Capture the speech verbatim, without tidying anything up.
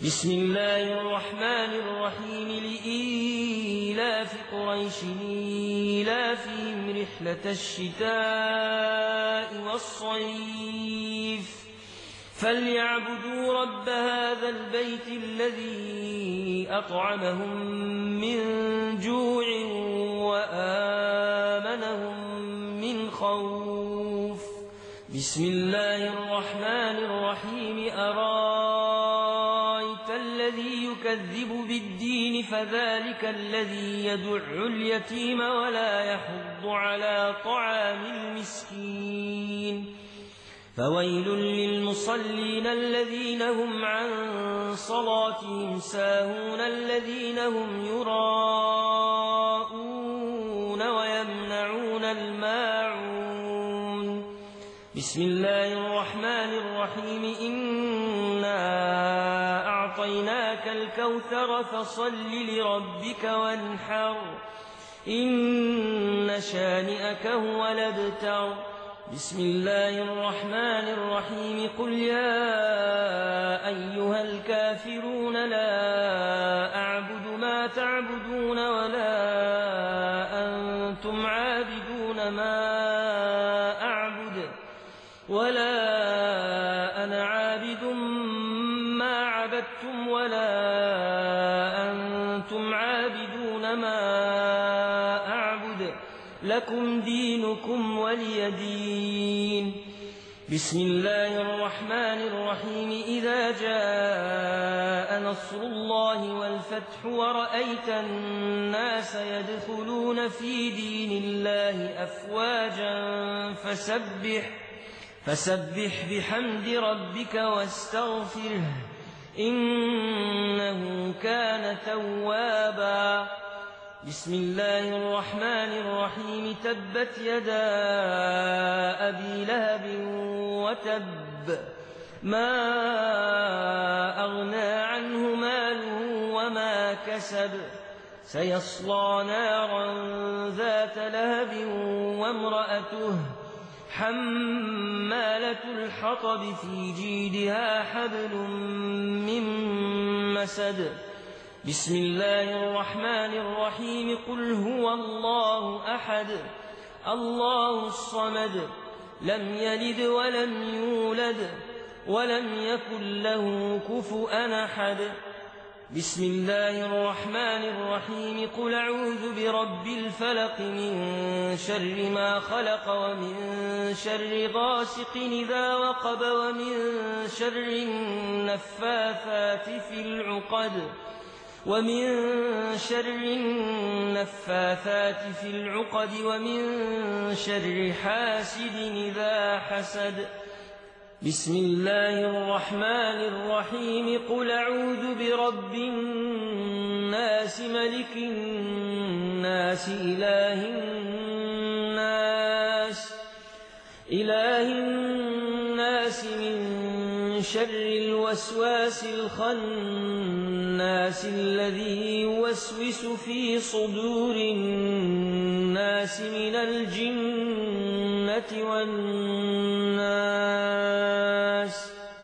بسم الله الرحمن الرحيم لإيلاف قريش إيلافهم رحلة الشتاء والصيف فليعبدوا رب هذا البيت الذي أطعمهم من جوع وآمنهم من خوف بسم الله الرحمن الرحيم أرايت الذي يكذب بالدين فذلك الذي يدع اليتيم ولا يحض على طعام المسكين فويل للمصلين الذين هم عن صلاتهم ساهون الذين هم يراءون ويمنعون الماعون بسم الله الرحمن الرحيم إنا أعطيناك الكوثر فصل لربك وانحر إن شانئك هو الأبتر بسم الله الرحمن الرحيم قل يا أيها الكافرون لا أعبد ما تعبدون ولا أنتم عابدون ما أعبد ولا أنا عابد ما عبدتم ولا أنتم عابدون ما أعبد لكم دينكم ولي دين بسم الله الرحمن الرحيم إذا جاء نصر الله والفتح ورأيت الناس يدخلون في دين الله أفواجا فسبح فسبح بحمد ربك واستغفره إنه كان توابا بسم الله الرحمن الرحيم تبت يدا أبي لهب وتب ما أغنى عنه ماله وما كسب سيصلى نارا ذات لهب وامرأته حمالة الحطب في جيدها حبل من مسد بسم الله الرحمن الرحيم قل هو الله أحد الله الصمد لم يلد ولم يولد ولم يكن له كفؤا أحد بسم الله الرحمن الرحيم قل أعوذ برب الفلق من شر ما خلق ومن شر غاسق إذا وقب ومن شر النفاثات في العقد ومن شر النفاثات في العقد ومن شر حاسد إذا حسد بسم الله الرحمن الرحيم قل أعوذ برب الناس ملك الناس إله الناس إله الناس من شر الوسواس الخناس الذي يوسوس في صدور الناس من الجنة والناس